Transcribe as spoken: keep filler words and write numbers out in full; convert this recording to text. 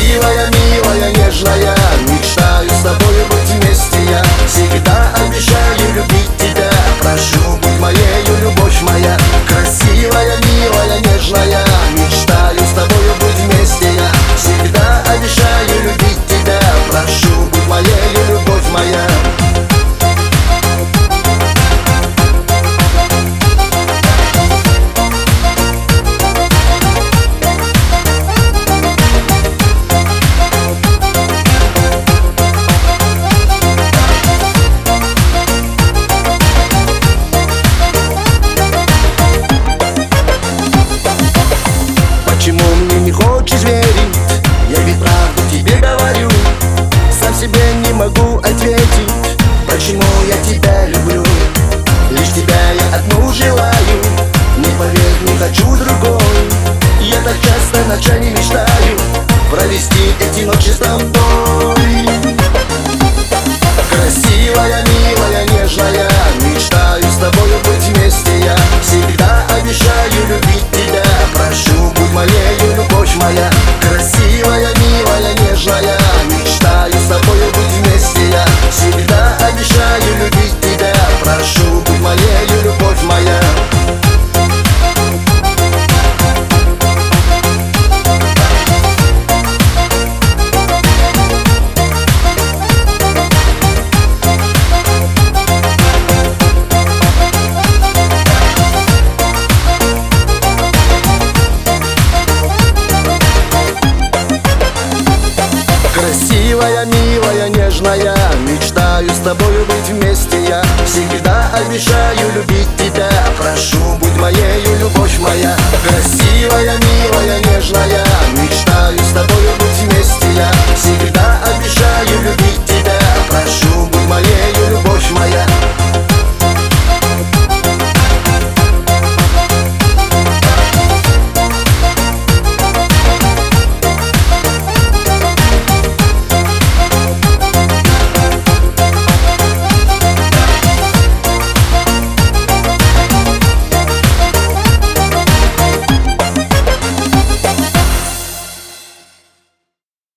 Красивая, милая, нежная, мечтаю с тобою быть вместе я. Всегда обещаю любить тебя, прошу, будь моею, любовь моя. Красивая, милая, нежная, мечтаю с тобою быть вместе я. Всегда обещаю любить тебя, прошу, будь моею, любовь моя. Почему мне не хочешь верить? Я ведь правду тебе говорю. Сам себе не могу ответить, почему я тебя люблю. Лишь тебя я одну желаю, не поверь, не хочу другой. Я так часто ночами мечтаю провести эти ночи с тобой. Красивая, милая, нежная, мечтаю с тобою быть вместе я. Всегда обещаю любить тебя, прошу, будь моею, любовь моя. Красивая, милая, нежная, мечтаю с тобою быть вместе я. Всегда обещаю любить тебя, прошу, будь моею, любовь моя. Красивая, милая, нежная, мечтаю с тобою быть вместе я. Всегда обещаю любить